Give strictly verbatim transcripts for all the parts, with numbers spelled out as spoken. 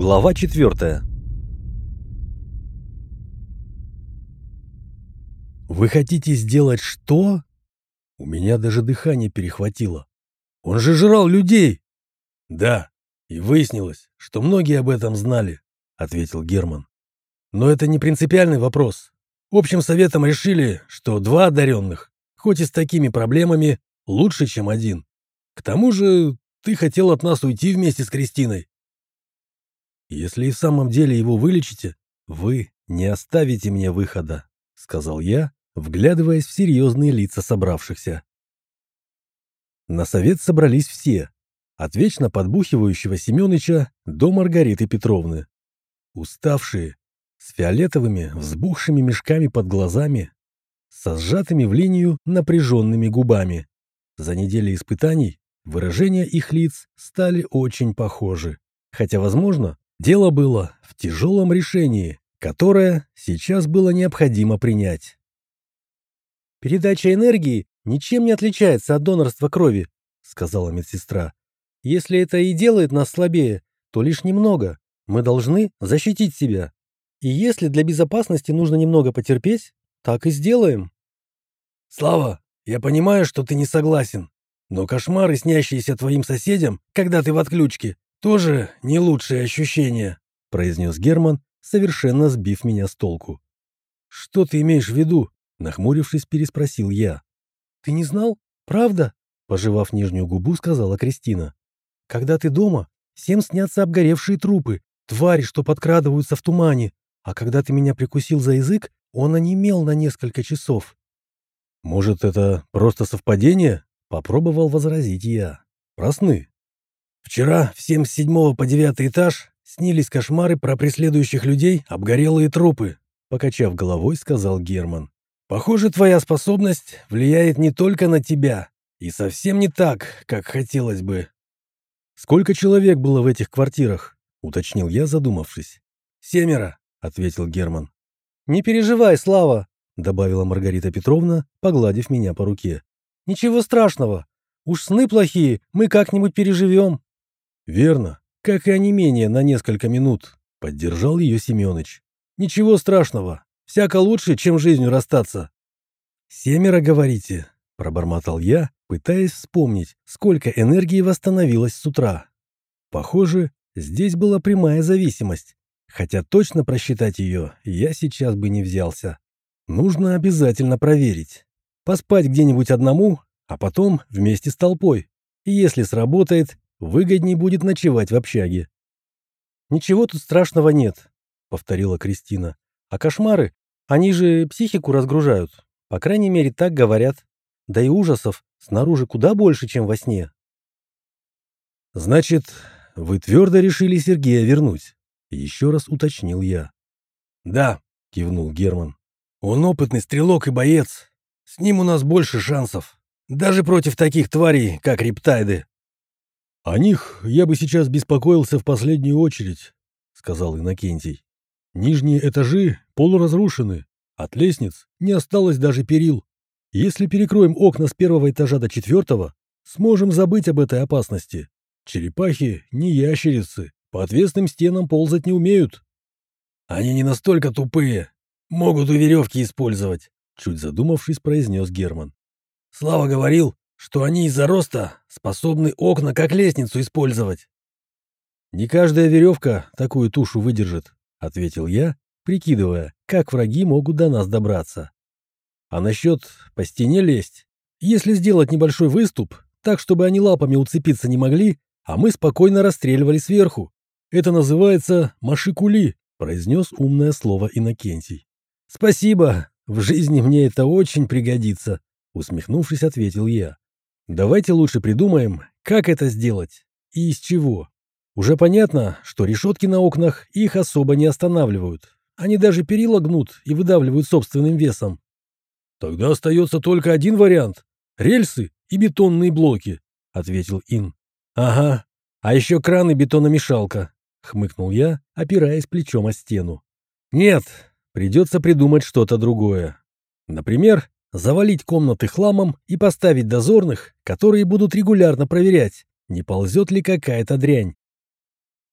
Глава четвертая. «Вы хотите сделать что?» У меня даже дыхание перехватило. «Он же жрал людей!» «Да, и выяснилось, что многие об этом знали», — ответил Герман. «Но это не принципиальный вопрос. Общим советом решили, что два одаренных, хоть и с такими проблемами, лучше, чем один. К тому же ты хотел от нас уйти вместе с Кристиной. Если и в самом деле его вылечите, вы не оставите мне выхода», — сказал я, вглядываясь в серьезные лица собравшихся. На совет собрались все, от вечно подбухивающего Семёныча до Маргариты Петровны. Уставшие, с фиолетовыми взбухшими мешками под глазами, со сжатыми в линию напряженными губами. За неделю испытаний выражения их лиц стали очень похожи, хотя, возможно, дело было в тяжелом решении, которое сейчас было необходимо принять. «Передача энергии ничем не отличается от донорства крови», — сказала медсестра. «Если это и делает нас слабее, то лишь немного. Мы должны защитить себя. И если для безопасности нужно немного потерпеть, так и сделаем». «Слава, я понимаю, что ты не согласен, но кошмары, снящиеся твоим соседям, когда ты в отключке, тоже не лучшие ощущения», — произнес Герман, совершенно сбив меня с толку. «Что ты имеешь в виду?» — нахмурившись, переспросил я. «Ты не знал? Правда?» — пожевав нижнюю губу, сказала Кристина. «Когда ты дома, всем снятся обгоревшие трупы, твари, что подкрадываются в тумане, а когда ты меня прикусил за язык, он онемел на несколько часов». «Может, это просто совпадение?» — попробовал возразить я. «Про сны. Вчера всем с седьмого по девятый этаж снились кошмары про преследующих людей обгорелые трупы», — покачав головой, сказал Герман. «Похоже, твоя способность влияет не только на тебя, и совсем не так, как хотелось бы». «Сколько человек было в этих квартирах?» — уточнил я, задумавшись. «Семеро», — ответил Герман. «Не переживай, Слава», — добавила Маргарита Петровна, погладив меня по руке. «Ничего страшного. Уж сны плохие мы как-нибудь переживем». «Верно, как и онемение на несколько минут», — поддержал ее Семёныч. «Ничего страшного. Всяко лучше, чем жизнью расстаться». «Семеро, говорите?» — пробормотал я, пытаясь вспомнить, сколько энергии восстановилось с утра. Похоже, здесь была прямая зависимость, хотя точно просчитать ее я сейчас бы не взялся. Нужно обязательно проверить. Поспать где-нибудь одному, а потом вместе с толпой. И если сработает, выгодней будет ночевать в общаге. «Ничего тут страшного нет», — повторила Кристина. «А кошмары, они же психику разгружают. По крайней мере, так говорят. Да и ужасов снаружи куда больше, чем во сне». «Значит, вы твердо решили Сергея вернуть?» — еще раз уточнил я. «Да», — кивнул Герман. «Он опытный стрелок и боец. С ним у нас больше шансов. Даже против таких тварей, как рептайды». «О них я бы сейчас беспокоился в последнюю очередь», — сказал Иннокентий. «Нижние этажи полуразрушены. От лестниц не осталось даже перил. Если перекроем окна с первого этажа до четвертого, сможем забыть об этой опасности. Черепахи не ящерицы, по отвесным стенам ползать не умеют». «Они не настолько тупые. Могут у веревки использовать», — чуть задумавшись, произнес Герман. «Слава говорил, что они из-за роста способны окна как лестницу использовать». «Не каждая веревка такую тушу выдержит», — ответил я, прикидывая, как враги могут до нас добраться. «А насчет по стене лезть? Если сделать небольшой выступ, так, чтобы они лапами уцепиться не могли, а мы спокойно расстреливали сверху. Это называется машикули», — произнес умное слово Иннокентий. «Спасибо, в жизни мне это очень пригодится», — усмехнувшись, ответил я. «Давайте лучше придумаем, как это сделать и из чего. Уже понятно, что решетки на окнах их особо не останавливают. Они даже перила гнут и выдавливают собственным весом». «Тогда остается только один вариант — рельсы и бетонные блоки», — ответил Ин. «Ага, а еще кран и бетономешалка», — хмыкнул я, опираясь плечом о стену. «Нет, придется придумать что-то другое. Например, завалить комнаты хламом и поставить дозорных, которые будут регулярно проверять, не ползет ли какая-то дрянь».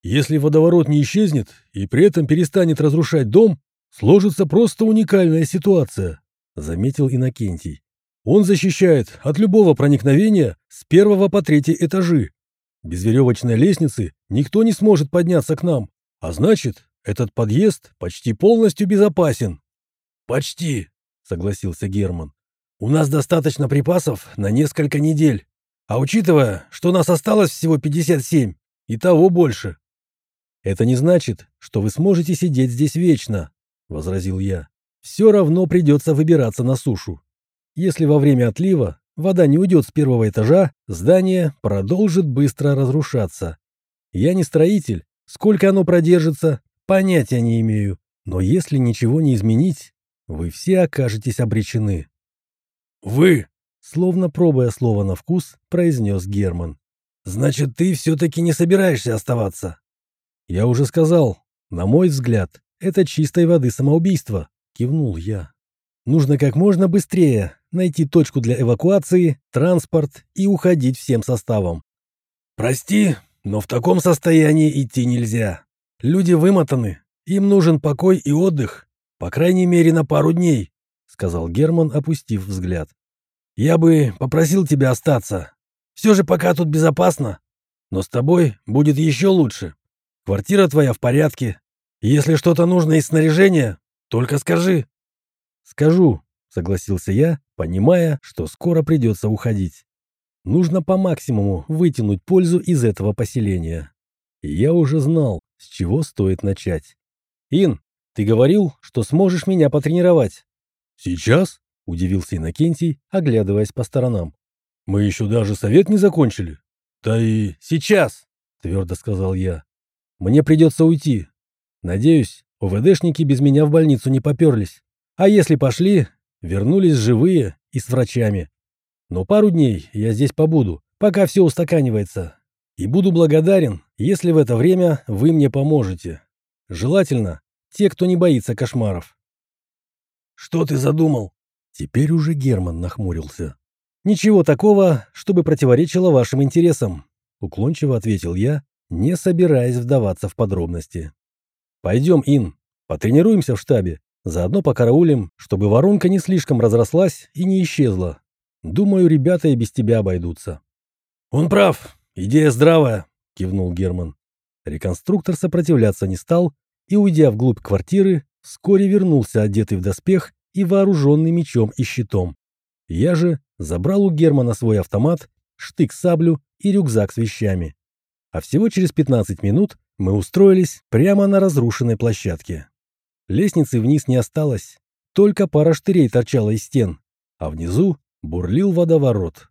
Если водоворот не исчезнет и при этом перестанет разрушать дом, сложится просто уникальная ситуация, заметил Иннокентий. Он защищает от любого проникновения с первого по третий этажи. Без веревочной лестницы никто не сможет подняться к нам, а значит, этот подъезд почти полностью безопасен. Почти, согласился Герман. У нас достаточно припасов на несколько недель. А учитывая, что нас осталось всего пятьдесят семь, и того больше. Это не значит, что вы сможете сидеть здесь вечно, возразил я. Все равно придется выбираться на сушу. Если во время отлива вода не уйдет с первого этажа, здание продолжит быстро разрушаться. Я не строитель, сколько оно продержится, понятия не имею. Но если ничего не изменить, вы все окажетесь обречены. Вы, словно пробуя слово на вкус, произнес Герман. Значит, ты все-таки не собираешься оставаться? Я уже сказал, на мой взгляд, это чистой воды самоубийство, кивнул я. Нужно как можно быстрее найти точку для эвакуации, транспорт и уходить всем составом. Прости, но в таком состоянии идти нельзя. Люди вымотаны, им нужен покой и отдых, по крайней мере на пару дней, сказал Герман, опустив взгляд. Я бы попросил тебя остаться. Все же пока тут безопасно, но с тобой будет еще лучше. Квартира твоя в порядке. Если что-то нужно из снаряжения, только скажи. Скажу, согласился я, понимая, что скоро придется уходить. Нужно по максимуму вытянуть пользу из этого поселения. И я уже знал, с чего стоит начать. Ин, ты говорил, что сможешь меня потренировать. Сейчас? Удивился Иннокентий, оглядываясь по сторонам. Мы еще даже совет не закончили. Да и сейчас, твердо сказал я. Мне придется уйти. Надеюсь, ОВДшники без меня в больницу не поперлись. А если пошли, вернулись живые и с врачами. Но пару дней я здесь побуду, пока все устаканивается. И буду благодарен, если в это время вы мне поможете. Желательно те, кто не боится кошмаров. Что ты задумал? Теперь уже Герман нахмурился. Ничего такого, чтобы противоречило вашим интересам, уклончиво ответил я, не собираясь вдаваться в подробности. Пойдем, Ин, потренируемся в штабе, заодно покараулим, чтобы воронка не слишком разрослась и не исчезла. Думаю, ребята и без тебя обойдутся. Он прав, идея здравая, кивнул Герман. Реконструктор сопротивляться не стал и, уйдя вглубь квартиры, вскоре вернулся одетый в доспех и вооруженный мечом и щитом. Я же забрал у Германа свой автомат, штык-саблю и рюкзак с вещами. А всего через пятнадцать минут мы устроились прямо на разрушенной площадке. Лестницы вниз не осталось, только пара штырей торчала из стен, а внизу бурлил водоворот.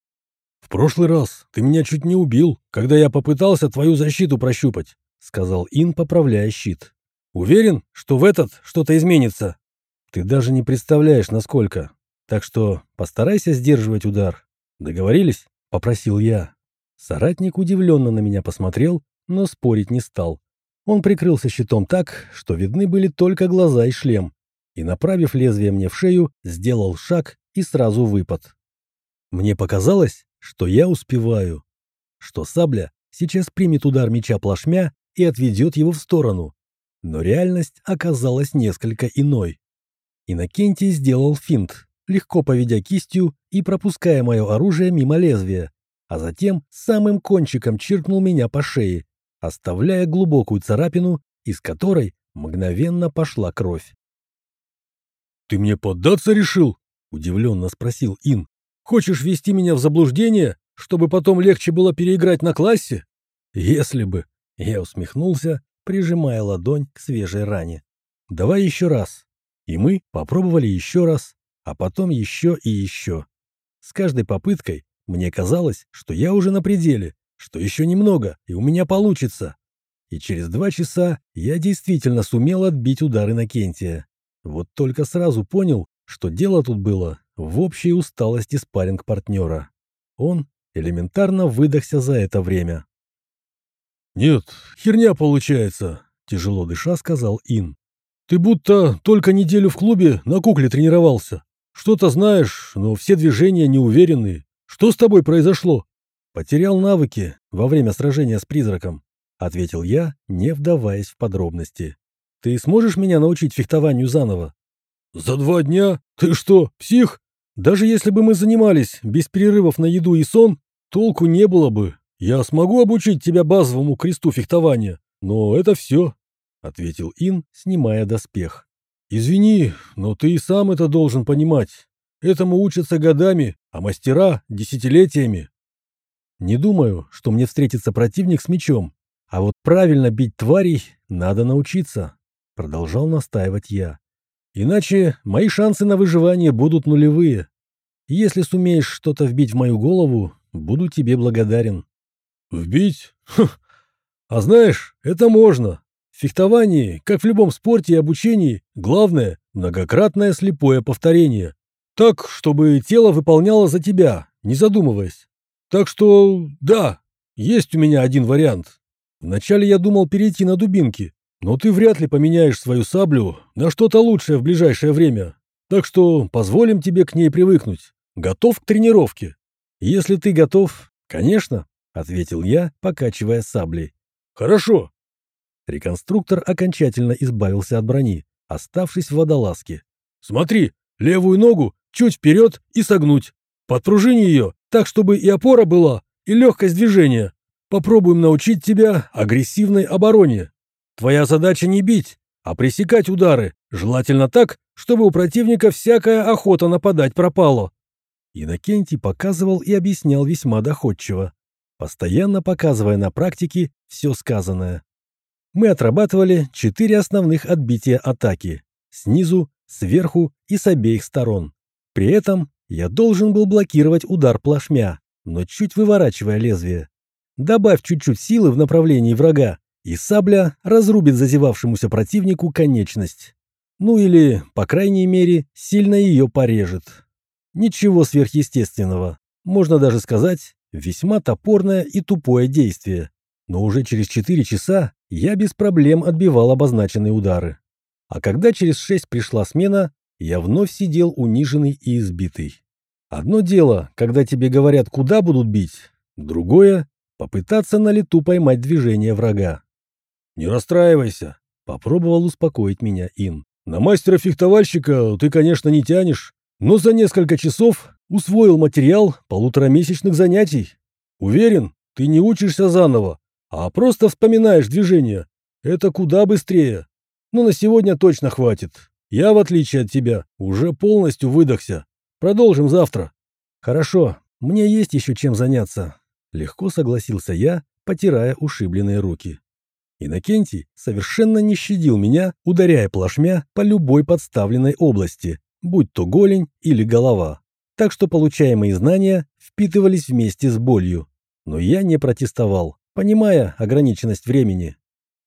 «В прошлый раз ты меня чуть не убил, когда я попытался твою защиту прощупать», — сказал Ин, поправляя щит. «Уверен, что в этот что-то изменится?» «Ты даже не представляешь, насколько. Так что постарайся сдерживать удар. Договорились?» — попросил я. Соратник удивленно на меня посмотрел, но спорить не стал. Он прикрылся щитом так, что видны были только глаза и шлем, и, направив лезвие мне в шею, сделал шаг и сразу выпад. Мне показалось, что я успеваю, что сабля сейчас примет удар меча плашмя и отведет его в сторону. Но реальность оказалась несколько иной. Иннокентий сделал финт, легко поведя кистью и пропуская мое оружие мимо лезвия, а затем самым кончиком чиркнул меня по шее, оставляя глубокую царапину, из которой мгновенно пошла кровь. «Ты мне поддаться решил?» — удивленно спросил Ин. «Хочешь ввести меня в заблуждение, чтобы потом легче было переиграть на классе?» «Если бы!» — я усмехнулся, прижимая ладонь к свежей ране. «Давай еще раз». И мы попробовали еще раз, а потом еще и еще. С каждой попыткой мне казалось, что я уже на пределе, что еще немного, и у меня получится. И через два часа я действительно сумел отбить удар Иннокентия. Вот только сразу понял, что дело тут было в общей усталости спарринг-партнера. Он элементарно выдохся за это время. «Нет, херня получается», — тяжело дыша сказал Ин. «Ты будто только неделю в клубе на кукле тренировался. Что-то знаешь, но все движения неуверенные. Что с тобой произошло?» Потерял навыки во время сражения с призраком. — ответил я, не вдаваясь в подробности. «Ты сможешь меня научить фехтованию заново?» «За два дня? Ты что, псих? Даже если бы мы занимались без перерывов на еду и сон, толку не было бы. Я смогу обучить тебя базовому кресту фехтования, но это все», — ответил Ин, снимая доспех. «Извини, но ты и сам это должен понимать. Этому учатся годами, а мастера — десятилетиями». «Не думаю, что мне встретится противник с мечом, а вот правильно бить тварей надо научиться», — продолжал настаивать я. «Иначе мои шансы на выживание будут нулевые. Если сумеешь что-то вбить в мою голову, буду тебе благодарен». «Вбить? Хм. А знаешь, это можно. В фехтовании, как в любом спорте и обучении, главное – многократное слепое повторение. Так, чтобы тело выполняло за тебя, не задумываясь. Так что, да, есть у меня один вариант. Вначале я думал перейти на дубинки, но ты вряд ли поменяешь свою саблю на что-то лучшее в ближайшее время. Так что позволим тебе к ней привыкнуть. Готов к тренировке?» «Если ты готов, конечно», — ответил я, покачивая саблей. «Хорошо». Реконструктор окончательно избавился от брони, оставшись в водолазке. «Смотри, левую ногу чуть вперед и согнуть. Подпружини ее так, чтобы и опора была, и легкость движения. Попробуем научить тебя агрессивной обороне. Твоя задача не бить, а пресекать удары, желательно так, чтобы у противника всякая охота нападать пропала». Иннокентий показывал и объяснял весьма доходчиво, постоянно показывая на практике все сказанное. Мы отрабатывали четыре основных отбития атаки – снизу, сверху и с обеих сторон. При этом я должен был блокировать удар плашмя, но чуть выворачивая лезвие. Добавь чуть-чуть силы в направлении врага, и сабля разрубит зазевавшемуся противнику конечность. Ну или, по крайней мере, сильно ее порежет. Ничего сверхъестественного. Можно даже сказать, весьма топорное и тупое действие. Но уже через четыре часа я без проблем отбивал обозначенные удары. А когда через шесть пришла смена, я вновь сидел униженный и избитый. Одно дело, когда тебе говорят, куда будут бить. Другое — попытаться на лету поймать движение врага. «Не расстраивайся», — попробовал успокоить меня Ин. «На мастера-фехтовальщика ты, конечно, не тянешь, но за несколько часов усвоил материал полуторамесячных занятий. Уверен, ты не учишься заново, а просто вспоминаешь движения. Это куда быстрее. Но на сегодня точно хватит. Я, в отличие от тебя, уже полностью выдохся. Продолжим завтра». «Хорошо, мне есть еще чем заняться», — легко согласился я, потирая ушибленные руки. Иннокентий совершенно не щадил меня, ударяя плашмя по любой подставленной области, будь то голень или голова. Так что получаемые знания впитывались вместе с болью. Но я не протестовал, понимая ограниченность времени.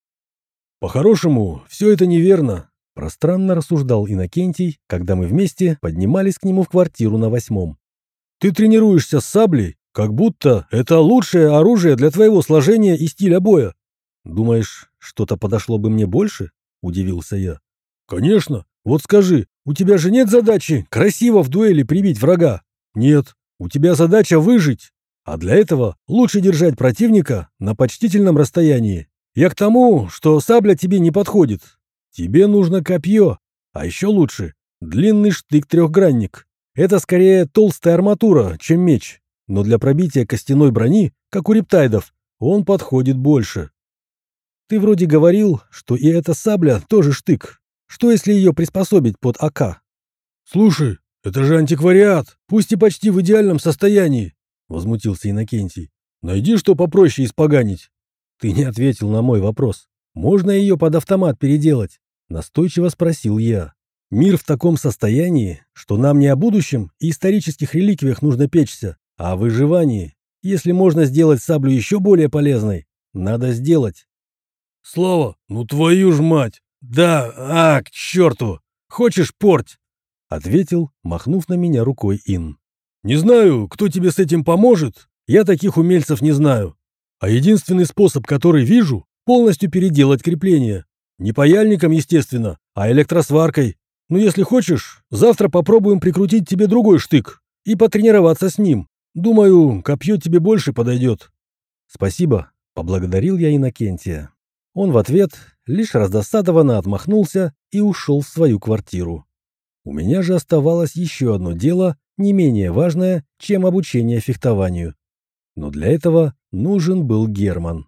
«По-хорошему, все это неверно», — пространно рассуждал Иннокентий, когда мы вместе поднимались к нему в квартиру на восьмом. «Ты тренируешься с саблей, как будто это лучшее оружие для твоего сложения и стиля боя». «Думаешь, что-то подошло бы мне больше?» — удивился я. «Конечно. Вот скажи, у тебя же нет задачи красиво в дуэли прибить врага? Нет. У тебя задача выжить. А для этого лучше держать противника на почтительном расстоянии. Я к тому, что сабля тебе не подходит. Тебе нужно копье, а еще лучше длинный штык-трехгранник. Это скорее толстая арматура, чем меч, но для пробития костяной брони, как у рептайдов, он подходит больше». «Ты вроде говорил, что и эта сабля тоже штык. Что, если ее приспособить под АК?» «Слушай, это же антиквариат, пусть и почти в идеальном состоянии», — возмутился Иннокентий. «Найди что попроще испоганить». «Ты не ответил на мой вопрос. Можно ее под автомат переделать?» — настойчиво спросил я. «Мир в таком состоянии, что нам не о будущем и исторических реликвиях нужно печься, а о выживании. Если можно сделать саблю еще более полезной, надо сделать». «Слава, ну твою ж мать! Да, а, к черту! Хочешь порть?» — ответил, махнув на меня рукой Ин. «Не знаю, кто тебе с этим поможет. Я таких умельцев не знаю. А единственный способ, который вижу, полностью переделать крепление. Не паяльником, естественно, а электросваркой. Но если хочешь, завтра попробуем прикрутить тебе другой штык и потренироваться с ним. Думаю, копье тебе больше подойдет». «Спасибо, Поблагодарил я Иннокентия. Он в ответ лишь раздосадованно отмахнулся и ушел в свою квартиру. У меня же оставалось еще одно дело, не менее важное, чем обучение фехтованию. Но для этого нужен был Герман.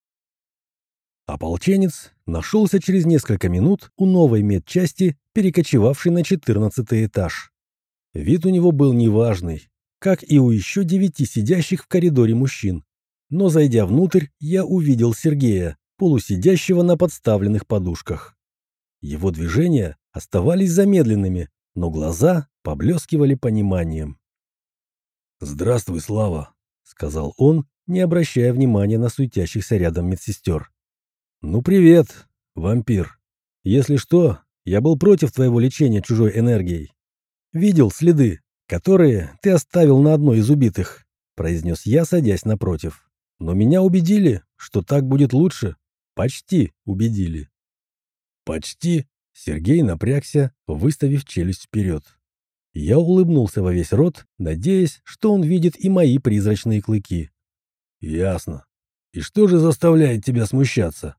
Ополченец нашелся через несколько минут у новой медчасти, перекочевавшей на четырнадцатый этаж. Вид у него был неважный, как и у еще девяти сидящих в коридоре мужчин. Но, зайдя внутрь, я увидел Сергея, полусидящего на подставленных подушках. Его движения оставались замедленными, но глаза поблескивали пониманием. «Здравствуй, Слава», — сказал он, не обращая внимания на суетящихся рядом медсестер. «Ну, привет, вампир. Если что, я был против твоего лечения чужой энергией. Видел следы, которые ты оставил на одной из убитых», — произнес я, садясь напротив. «Но меня убедили, что так будет лучше. Почти убедили». «Почти?» — Сергей напрягся, выставив челюсть вперед. Я улыбнулся во весь рот, надеясь, что он видит и мои призрачные клыки. «Ясно. И что же заставляет тебя смущаться?»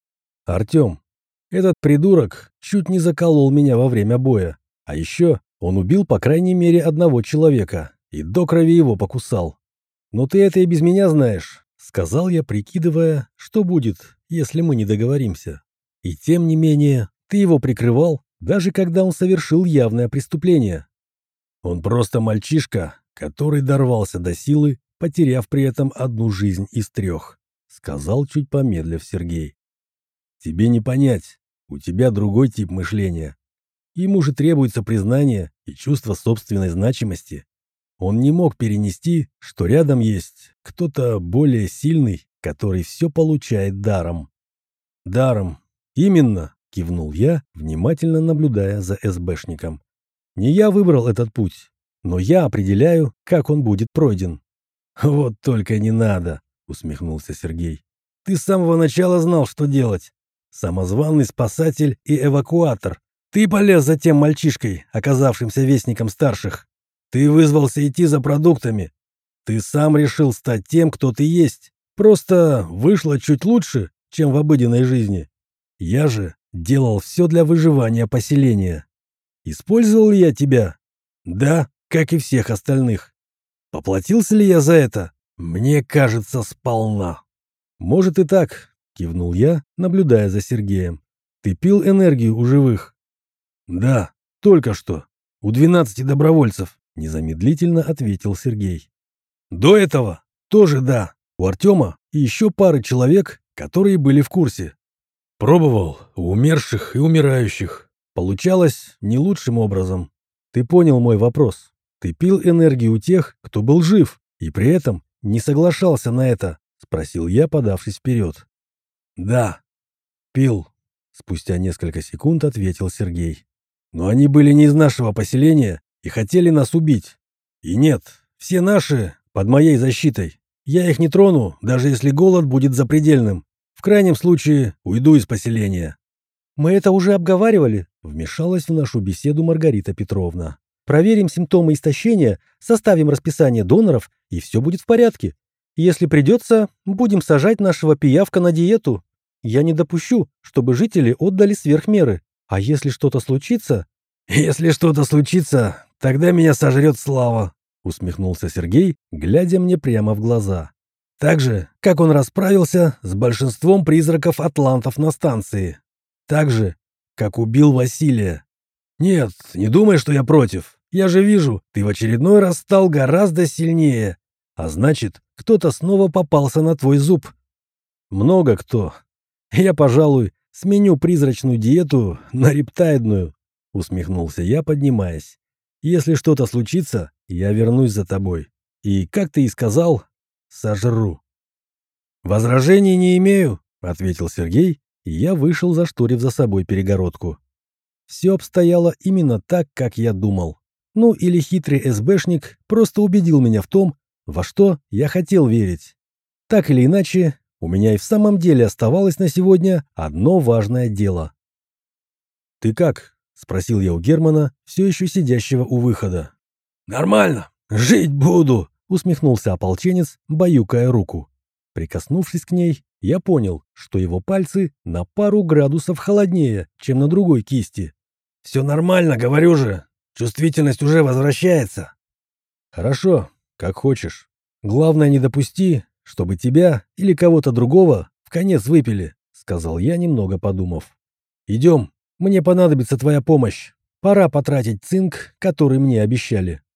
«Артем, этот придурок чуть не заколол меня во время боя. А еще он убил по крайней мере одного человека и до крови его покусал. Но ты это и без меня знаешь», — сказал я, прикидывая, что будет, если мы не договоримся. «И тем не менее, ты его прикрывал, даже когда он совершил явное преступление». «Он просто мальчишка, который дорвался до силы, потеряв при этом одну жизнь из трех», — сказал, чуть помедлив Сергей. «Тебе не понять, у тебя другой тип мышления. Ему же требуется признание и чувство собственной значимости. Он не мог перенести, что рядом есть кто-то более сильный, который все получает даром». «Даром. Именно», — кивнул я, внимательно наблюдая за СБшником. «Не я выбрал этот путь, но я определяю, как он будет пройден». «Вот только не надо», — усмехнулся Сергей. «Ты с самого начала знал, что делать. Самозваный спасатель и эвакуатор. Ты полез за тем мальчишкой, оказавшимся вестником старших. Ты вызвался идти за продуктами. Ты сам решил стать тем, кто ты есть. Просто вышло чуть лучше, чем в обыденной жизни. Я же делал все для выживания поселения. Использовал ли я тебя? Да, как и всех остальных. Поплатился ли я за это? Мне кажется, сполна». «Может и так», — кивнул я, наблюдая за Сергеем. «Ты пил энергию у живых?» «Да, только что. У двенадцати добровольцев», — незамедлительно ответил Сергей. «До этого тоже да. У Артема и еще пары человек, которые были в курсе. Пробовал у умерших и умирающих. Получалось не лучшим образом». «Ты понял мой вопрос. Ты пил энергию у тех, кто был жив, и при этом не соглашался на это?» — спросил я, подавшись вперед. «Да, пил», — спустя несколько секунд ответил Сергей. «Но они были не из нашего поселения и хотели нас убить. И нет, все наши под моей защитой. Я их не трону, даже если голод будет запредельным. В крайнем случае уйду из поселения». «Мы это уже обговаривали», — вмешалась в нашу беседу Маргарита Петровна. «Проверим симптомы истощения, составим расписание доноров, и все будет в порядке. Если придется, будем сажать нашего пиявка на диету. Я не допущу, чтобы жители отдали сверх меры. А если что-то случится...» «Если что-то случится, тогда меня сожрет Слава», — усмехнулся Сергей, глядя мне прямо в глаза. «Так же, как он расправился с большинством призраков-атлантов на станции. Так же, как убил Василия. Нет, не думай, что я против. Я же вижу, ты в очередной раз стал гораздо сильнее. А значит, кто-то снова попался на твой зуб». «Много кто. Я, пожалуй, сменю призрачную диету на рептаидную», — усмехнулся я, поднимаясь. «Если что-то случится, я вернусь за тобой. И, как ты и сказал, сожру». «Возражений не имею», — ответил Сергей, и я вышел, зашторив за собой перегородку. Все обстояло именно так, как я думал. Ну или хитрый СБшник просто убедил меня в том, во что я хотел верить. Так или иначе, у меня и в самом деле оставалось на сегодня одно важное дело. «Ты как?» — спросил я у Германа, все еще сидящего у выхода. «Нормально. Жить буду», — усмехнулся ополченец, баюкая руку. Прикоснувшись к ней, я понял, что его пальцы на пару градусов холоднее, чем на другой кисти. «Все нормально, говорю же. Чувствительность уже возвращается». «Хорошо, как хочешь. Главное, не допусти, чтобы тебя или кого-то другого в конец выпили», — сказал я, немного подумав. «Идем, мне понадобится твоя помощь. Пора потратить цинк, который мне обещали».